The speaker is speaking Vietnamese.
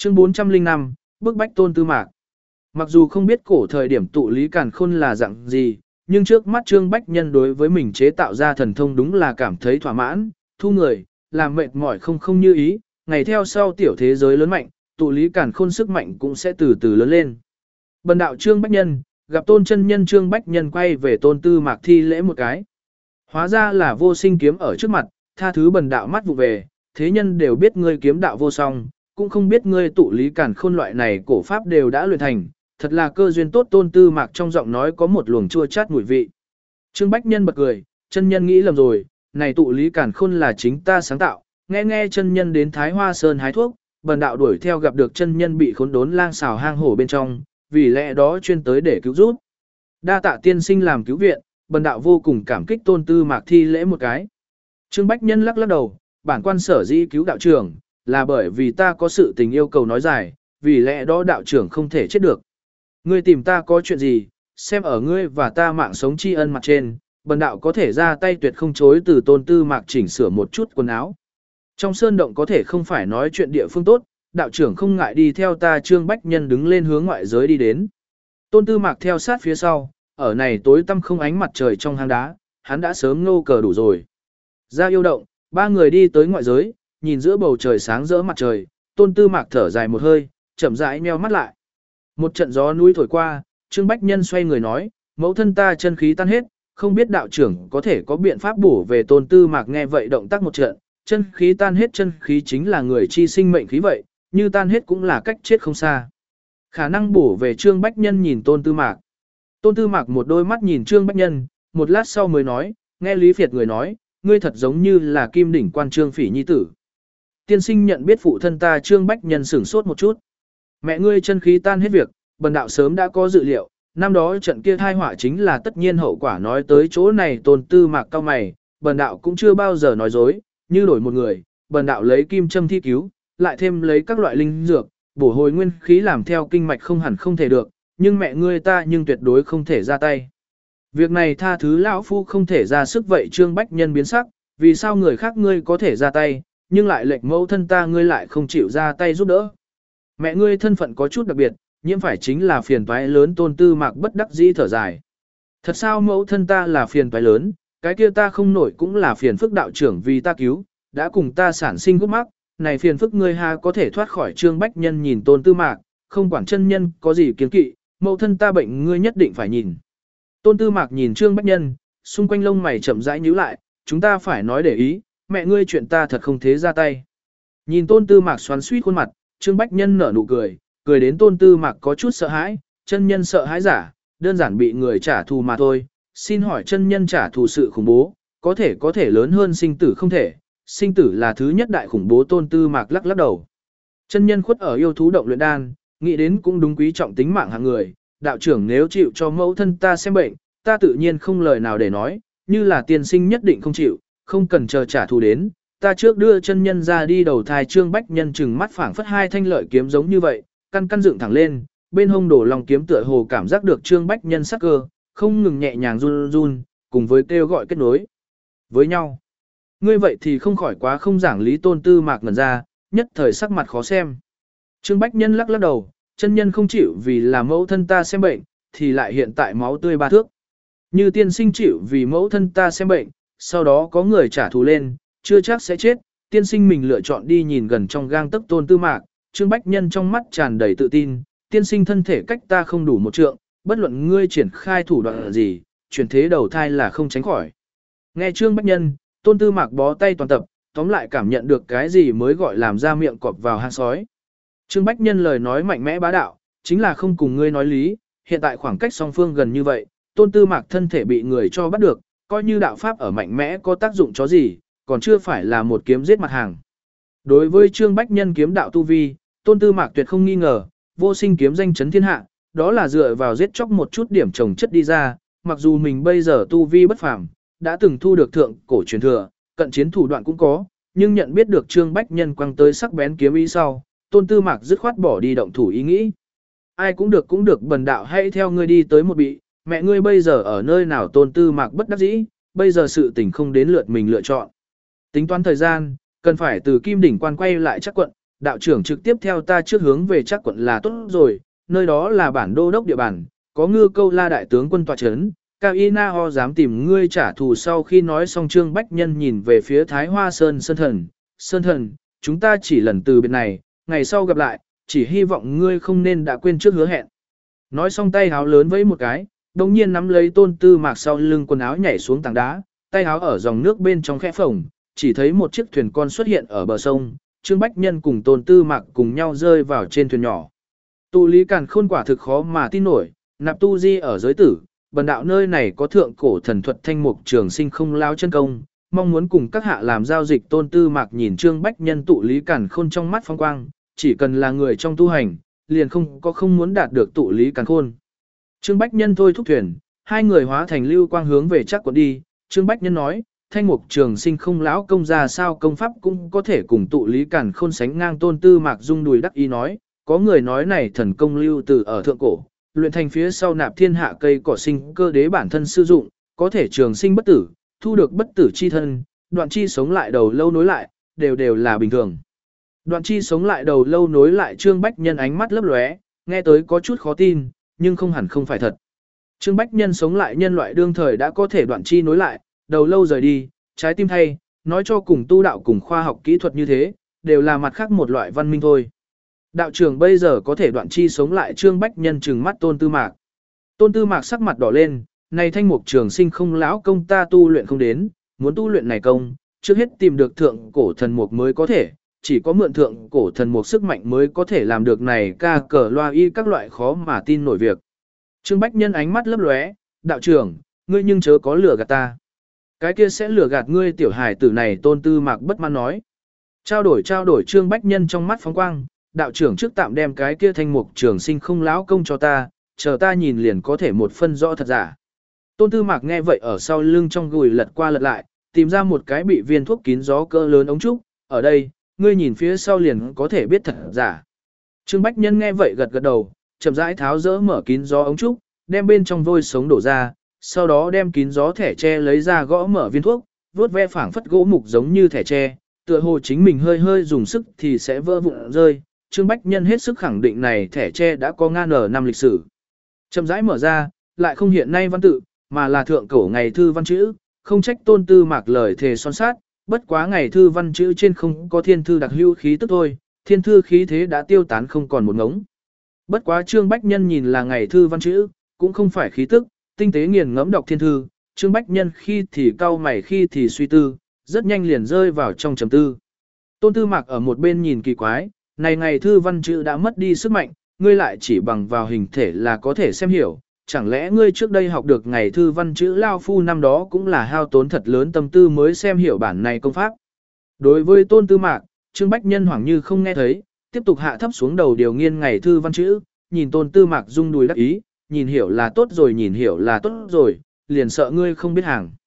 Chương 405, bức bách Tôn Tư Mạc. Mặc dù không biết cổ thời điểm tụ lý càn khôn là dạng gì, nhưng trước mắt Trương Bách Nhân đối với mình chế tạo ra thần thông đúng là cảm thấy thỏa mãn, thu người, làm mệt mỏi không như ý, ngày theo sau tiểu thế giới lớn mạnh, tụ lý càn khôn sức mạnh cũng sẽ từ từ lớn lên. Bần đạo Trương Bách Nhân, gặp Tôn chân nhân. Trương Bách Nhân quay về Tôn Tư Mạc thi lễ một cái. Hóa ra là vô sinh kiếm ở trước mặt, tha thứ bần đạo mắt vụ về, thế nhân đều biết ngươi kiếm đạo vô song, cũng không biết ngươi tụ lý càn khôn loại này cổ pháp đều đã luyện thành, thật là cơ duyên tốt. Tôn Tư Mạc trong giọng nói có một luồng chua chát mùi vị. Trương Bách Nhân bật cười, chân nhân nghĩ lầm rồi, này tụ lý càn khôn là chính ta sáng tạo, nghe chân nhân đến Thái Hoa Sơn hái thuốc, bần đạo đuổi theo gặp được chân nhân bị khốn đốn lang xào hang hổ bên trong, vì lẽ đó chuyên tới để cứu giúp. Đa tạ tiên sinh làm cứu viện, bần đạo vô cùng cảm kích. Tôn Tư Mạc thi lễ một cái. Trương Bách Nhân lắc đầu, bản quan sở dĩ cứu đạo trưởng, là bởi vì ta có sự tình yêu cầu nói dài, vì lẽ đó đạo trưởng không thể chết được. Ngươi tìm ta có chuyện gì, xem ở ngươi và ta mạng sống tri ân mặt trên, bần đạo có thể ra tay tuyệt không chối từ. Tôn Tư Mạc chỉnh sửa một chút quần áo. Trong sơn động có thể không phải nói chuyện địa phương tốt, đạo trưởng không ngại đi theo ta. Trương Bách Nhân đứng lên hướng ngoại giới đi đến. Tôn Tư Mạc theo sát phía sau, ở này tối tăm không ánh mặt trời trong hang đá, hắn đã sớm ngô cờ đủ rồi. Ra yêu động, ba người đi tới ngoại giới, nhìn giữa bầu trời sáng rỡ mặt trời, Tôn Tư Mạc thở dài một hơi, chậm rãi nheo mắt lại. Một trận gió núi thổi qua, Trương Bách Nhân xoay người nói, mẫu thân ta chân khí tan hết, không biết đạo trưởng có thể có biện pháp bổ về. Tôn Tư Mạc nghe vậy động tác một trận, chân khí tan hết, chân khí chính là người chi sinh mệnh khí vậy, như tan hết cũng là cách chết không xa. Khả năng bổ về. Trương Bách Nhân nhìn Tôn Tư Mạc. Tôn Tư Mạc một đôi mắt nhìn Trương Bách Nhân, một lát sau mới nói, nghe Lý Việt người nói, ngươi thật giống như là kim đỉnh quan Trương Phỉ nhi tử. Tiên sinh nhận biết phụ thân ta. Trương Bách Nhân sửng sốt một chút. Mẹ ngươi chân khí tan hết việc, bần đạo sớm đã có dự liệu, năm đó trận kia thai họa chính là tất nhiên hậu quả. Nói tới chỗ này Tôn Tư Mạc cau mày, bần đạo cũng chưa bao giờ nói dối, như đổi một người, bần đạo lấy kim châm thi cứu, lại thêm lấy các loại linh dược, bổ hồi nguyên khí làm theo kinh mạch không hẳn không thể được, nhưng mẹ ngươi ta nhưng tuyệt đối không thể ra tay. Việc này tha thứ lão phu không thể ra sức vậy. Trương Bách Nhân biến sắc, vì sao người khác ngươi có thể ra tay, nhưng lại lệnh mẫu thân ta ngươi lại không chịu ra tay giúp đỡ. Mẹ ngươi thân phận có chút đặc biệt, nhiễm phải chính là phiền toái lớn. Tôn Tư Mạc bất đắc dĩ thở dài. Thật sao mẫu thân ta là phiền toái lớn, cái kia ta không nổi cũng là phiền phức. Đạo trưởng vì ta cứu, đã cùng ta sản sinh gút mắc, này phiền phức ngươi ha có thể thoát khỏi. Trương Bách Nhân nhìn Tôn Tư Mạc, không quản chân nhân có gì kiến kỵ, mẫu thân ta bệnh ngươi nhất định phải nhìn. Tôn Tư Mạc nhìn Trương Bách Nhân, xung quanh lông mày chậm rãi nhíu lại, chúng ta phải nói để ý, mẹ ngươi chuyện ta thật không thế ra tay. Nhìn Tôn Tư Mạc xoắn xuýt khuôn mặt, Trương Bách Nhân nở nụ cười, cười đến Tôn Tư Mạc có chút sợ hãi, chân nhân sợ hãi giả, đơn giản bị người trả thù mà thôi. Xin hỏi chân nhân trả thù sự khủng bố, có thể lớn hơn sinh tử không thể, sinh tử là thứ nhất đại khủng bố. Tôn Tư Mạc lắc lắc đầu. Chân nhân khuất ở yêu thú động luyện đan, nghĩ đến cũng đúng quý trọng tính mạng hạng người, đạo trưởng nếu chịu cho mẫu thân ta xem bệnh, ta tự nhiên không lời nào để nói, như là tiên sinh nhất định không chịu, không cần chờ trả thù đến, ta trước đưa chân nhân ra đi đầu thai. Trương Bách Nhân chừng mắt phảng phất hai thanh lợi kiếm giống như vậy, căn dựng thẳng lên, bên hông đổ lòng kiếm tựa hồ cảm giác được Trương Bách Nhân sắc cơ, không ngừng nhẹ nhàng run run, cùng với kêu gọi kết nối với nhau. Ngươi vậy thì không khỏi quá không giảng lý. Tôn Tư Mạc ngẩn ra, nhất thời sắc mặt khó xem. Trương Bách Nhân lắc lắc đầu, chân nhân không chịu vì là mẫu thân ta xem bệnh, thì lại hiện tại máu tươi ba thước. Như tiên sinh chịu vì mẫu thân ta xem bệnh, sau đó có người trả thù lên, chưa chắc sẽ chết. Tiên sinh mình lựa chọn đi nhìn gần trong gang tấc Tôn Tư Mạc. Trương Bách Nhân trong mắt tràn đầy tự tin, tiên sinh thân thể cách ta không đủ một trượng, bất luận ngươi triển khai thủ đoạn gì, chuyển thế đầu thai là không tránh khỏi. Nghe Trương Bách Nhân, Tôn Tư Mạc bó tay toàn tập, tóm lại cảm nhận được cái gì mới gọi làm ra miệng cọp vào hang sói. Trương Bách Nhân lời nói mạnh mẽ bá đạo, chính là không cùng ngươi nói lý, hiện tại khoảng cách song phương gần như vậy, Tôn Tư Mạc thân thể bị người cho bắt được, coi như đạo pháp ở mạnh mẽ có tác dụng chó gì, còn chưa phải là một kiếm giết mặt hàng. Đối với Trương Bách Nhân kiếm đạo tu vi, Tôn Tư Mạc tuyệt không nghi ngờ, vô sinh kiếm danh chấn thiên hạ, đó là dựa vào giết chóc một chút điểm trồng chất đi ra, mặc dù mình bây giờ tu vi bất phàm, đã từng thu được thượng cổ truyền thừa, cận chiến thủ đoạn cũng có, nhưng nhận biết được Trương Bách Nhân quăng tới sắc bén kiếm ý sau, Tôn Tư Mạc dứt khoát bỏ đi động thủ ý nghĩ. Ai cũng được, bần đạo hãy theo ngươi đi tới một bị, mẹ ngươi bây giờ ở nơi nào? Tôn Tư Mạc bất đắc dĩ, bây giờ sự tình không đến lượt mình lựa chọn. Tính toán thời gian, cần phải từ Kim Đỉnh Quan quay lại chắc quận, đạo trưởng trực tiếp theo ta trước hướng về chắc quận là tốt rồi, nơi đó là bản đô đốc địa bàn, có Ngư Câu La đại tướng quân tọa chấn, Cao Y Na Ho dám tìm ngươi trả thù. Sau khi nói xong Trương Bách Nhân nhìn về phía Thái Hoa Sơn Sơn thần, chúng ta chỉ lần từ biệt này, ngày sau gặp lại, chỉ hy vọng ngươi không nên đã quên trước hứa hẹn. Nói xong tay háo lớn vẫy một cái, đồng nhiên nắm lấy Tôn Tư Mạc sau lưng quần áo nhảy xuống tảng đá, tay háo ở dòng nước bên trong khẽ phồng, chỉ thấy một chiếc thuyền con xuất hiện ở bờ sông, Trương Bách Nhân cùng Tôn Tư Mạc cùng nhau rơi vào trên thuyền nhỏ. Tụ Lý Càn Khôn quả thực khó mà tin nổi, nạp tu di ở giới tử, bần đạo nơi này có thượng cổ thần thuật Thanh Mục Trường Sinh không lao chân công, mong muốn cùng các hạ làm giao dịch. Tôn Tư Mạc nhìn Trương Bách Nhân Tụ Lý Càn Khôn trong mắt phong quang, chỉ cần là người trong tu hành, liền không muốn đạt được Tụ Lý Càn Khôn. Trương Bách Nhân thôi thúc thuyền, hai người hóa thành lưu quang hướng về chắc quận đi. Trương Bách Nhân nói, Thanh Mục Trường Sinh không lão công ra sao công pháp cũng có thể cùng Tụ Lý Càn Khôn sánh ngang. Tôn Tư Mạc rung đùi đắc ý nói, có người nói này thần công lưu từ ở thượng cổ, luyện thành phía sau nạp thiên hạ cây cỏ sinh cơ đế bản thân sử dụng, có thể trường sinh bất tử, thu được bất tử chi thân, đoạn chi sống lại đầu lâu nối lại, đều là bình thường. Đoạn chi sống lại đầu lâu nối lại. Trương Bách Nhân ánh mắt lấp lóe, nghe tới có chút khó tin, nhưng không hẳn không phải thật. Trương Bách Nhân sống lại nhân loại đương thời đã có thể đoạn chi nối lại, đầu lâu rời đi, trái tim thay, nói cho cùng tu đạo cùng khoa học kỹ thuật như thế, đều là mặt khác một loại văn minh thôi. Đạo trưởng bây giờ có thể đoạn chi sống lại. Trương Bách Nhân trừng mắt Tôn Tư Mạc. Tôn Tư Mạc sắc mặt đỏ lên, này Thanh Mục Trường Sinh không lão công ta tu luyện không đến, muốn tu luyện này công, trước hết tìm được thượng cổ thần mục mới có thể, chỉ có mượn thượng cổ thần mục sức mạnh mới có thể làm được này ca cờ loa y các loại khó mà tin nổi việc. Trương Bách Nhân ánh mắt lấp lóe, đạo trưởng, ngươi nhưng chớ có lừa gạt ta. Cái kia sẽ lừa gạt ngươi tiểu hài tử này. Tôn Tư Mạc bất mãn nói. Trao đổi. Trương Bách Nhân trong mắt phóng quang, đạo trưởng trước tạm đem cái kia Thanh Mục Trường Sinh không lão công cho ta, chờ ta nhìn liền có thể một phân rõ thật giả. Tôn Tư Mạc nghe vậy ở sau lưng trong gùi lật qua lật lại, tìm ra một cái bị viên thuốc kín gió cỡ lớn ống trúc, ở đây, ngươi nhìn phía sau liền có thể biết thật giả. Trương Bách Nhân nghe vậy gật gật đầu, chậm rãi tháo dỡ mở kín gió ống trúc, đem bên trong vôi sống đổ ra, sau đó đem kín gió thẻ tre lấy ra gõ mở viên thuốc, vuốt ve phảng phất gỗ mục giống như thẻ tre, tựa hồ chính mình hơi dùng sức thì sẽ vỡ vụn rơi. Trương Bách Nhân hết sức khẳng định này thẻ tre đã có ngàn năm lịch sử. Chậm rãi mở ra, lại không hiện nay văn tự, mà là thượng cổ ngày thư văn chữ, không trách Tôn Tư Mạc lời thề son sát, bất quá ngày thư văn chữ trên không có thiên thư đặc hữu khí tức thôi, thiên thư khí thế đã tiêu tán không còn một ngống. Bất quá Trương Bách Nhân nhìn là ngày thư văn chữ, cũng không phải khí tức, tinh tế nghiền ngẫm đọc thiên thư, Trương Bách Nhân khi thì cau mày khi thì suy tư, rất nhanh liền rơi vào trong trầm tư. Tôn Tư Mạc ở một bên nhìn kỳ quái, này ngày thư văn chữ đã mất đi sức mạnh, ngươi lại chỉ bằng vào hình thể là có thể xem hiểu, chẳng lẽ ngươi trước đây học được ngày thư văn chữ lao phu năm đó cũng là hao tốn thật lớn tâm tư mới xem hiểu bản này công pháp. Đối với Tôn Tư Mạc, Trương Bách Nhân hoảng như không nghe thấy, tiếp tục hạ thấp xuống đầu điều nghiên ngày thư văn chữ, nhìn Tôn Tư Mạc rung đùi đắc ý, nhìn hiểu là tốt rồi, liền sợ ngươi không biết hàng.